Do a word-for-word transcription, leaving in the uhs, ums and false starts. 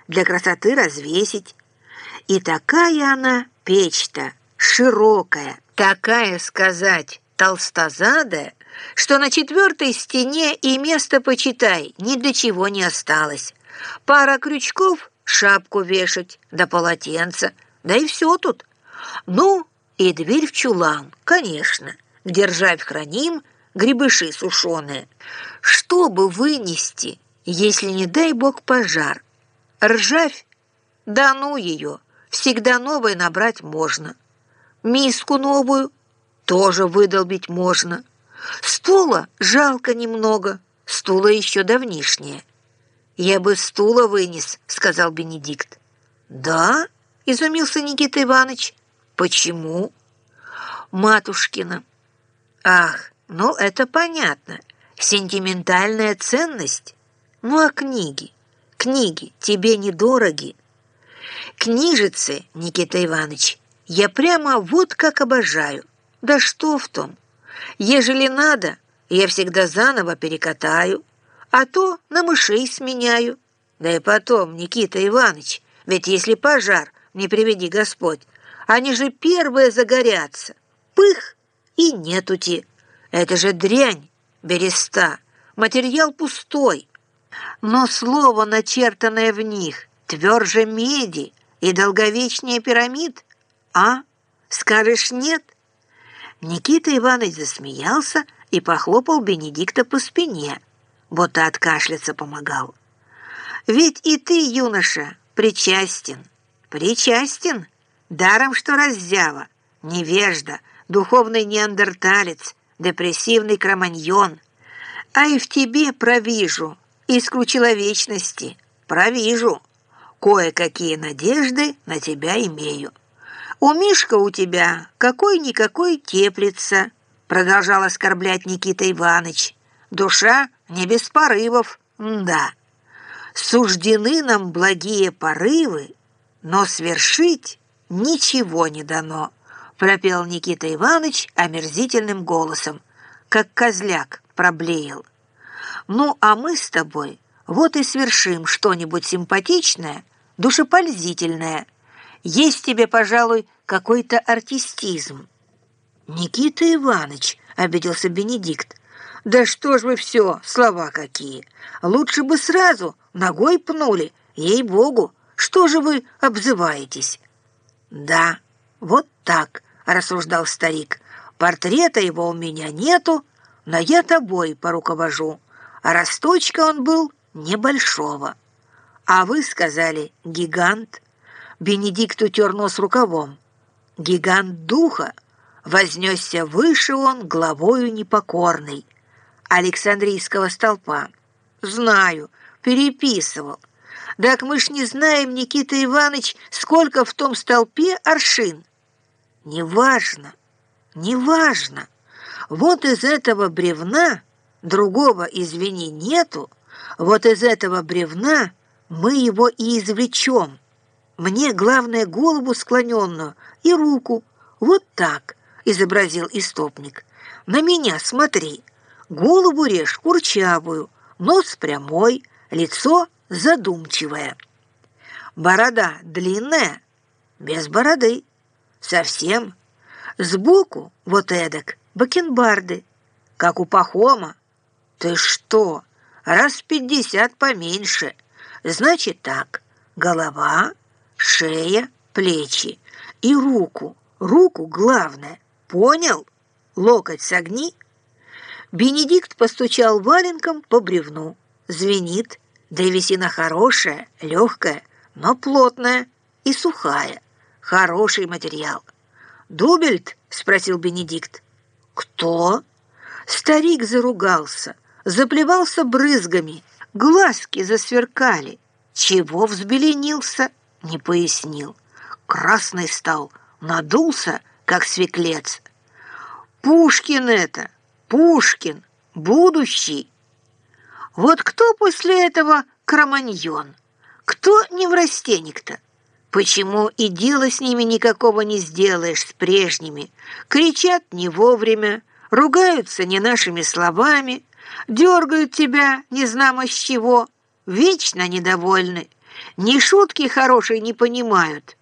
для красоты развесить. И такая она печь-то широкая, такая, сказать, толстозадая, что на четвертой стене и место, почитай, ни для чего не осталось. Пара крючков, шапку вешать, да полотенца, да и все тут. Ну, и дверь в чулан, конечно, где ржавь храним, грибыши сушеные. Чтобы вынести, если, не дай бог, пожар. Ржавь? Да ну ее, всегда новой набрать можно. Миску новую тоже выдолбить можно. Стула жалко немного, стула еще давнишнее. «Я бы стула вынес», — сказал Бенедикт. «Да?» — изумился Никита Иванович. «Почему?» «Матушкина». «Ах, ну это понятно. Сентиментальная ценность. Ну а книги? Книги тебе недороги?» «Книжицы, Никита Иванович, я прямо вот как обожаю. Да что в том? Ежели надо, я всегда заново перекатаю, а то на мышей сменяю. Да и потом, Никита Иванович, ведь если пожар, не приведи Господь, они же первые загорятся. Пых, и нетути. Это же дрянь, береста, материал пустой. Но слово, начертанное в них, тверже меди и долговечнее пирамид. А? Скажешь нет?» Никита Иванович засмеялся и похлопал Бенедикта по спине, будто откашляться помогал. «Ведь и ты, юноша, причастен, причастен, даром что раззява, невежда, духовный неандерталец, депрессивный кроманьон. А и в тебе провижу искру человечности, провижу, кое-какие надежды на тебя имею. У Мишка у тебя какой-никакой теплится», продолжал оскорблять Никита Иванович. «Душа не без порывов, да. Суждены нам благие порывы, но свершить ничего не дано», пропел Никита Иванович омерзительным голосом, как козляк проблеял. «Ну, а мы с тобой вот и свершим что-нибудь симпатичное, душепользительное. Есть тебе, пожалуй, какой-то артистизм». «Никита Иванович», — обиделся Бенедикт, «да что ж вы все, слова какие! Лучше бы сразу ногой пнули, ей-богу, что же вы обзываетесь?» «Да, вот так», — рассуждал старик, «портрета его у меня нету, но я тобой поруковожу, а росточка он был небольшого. А вы сказали гигант». Бенедикт утер нос рукавом. «Гигант духа, вознесся выше он главою непокорной Александрийского столпа». «Знаю, переписывал. Так мы ж не знаем, Никита Иванович, сколько в том столпе аршин». «Неважно, неважно. Вот из этого бревна, другого, извини, нету, вот из этого бревна мы его и извлечем. Мне главное голову склоненную и руку. Вот так», — изобразил истопник. «На меня смотри. Голову режь курчавую, нос прямой, лицо задумчивое. Борода длинная, без бороды, совсем. Сбоку вот эдак бакенбарды, как у Пахома. Ты что, раз пятьдесят поменьше. Значит так, голова, шея, плечи и руку. Руку главное. Понял? Локоть согни». Бенедикт постучал валенком по бревну. Звенит, древесина хорошая, легкая, но плотная и сухая. Хороший материал. «Дубельт?» — спросил Бенедикт. «Кто?» Старик заругался, заплевался брызгами, глазки засверкали. Чего взбеленился, не пояснил. Красный стал, надулся, как свеклец. «Пушкин это, Пушкин, будущий». Вот кто после этого кроманьон? Кто неврастенник-то? Почему и дела с ними никакого не сделаешь, с прежними? Кричат не вовремя, ругаются не нашими словами, дергают тебя незнамо с чего, вечно недовольны. Ни шутки хорошей не понимают,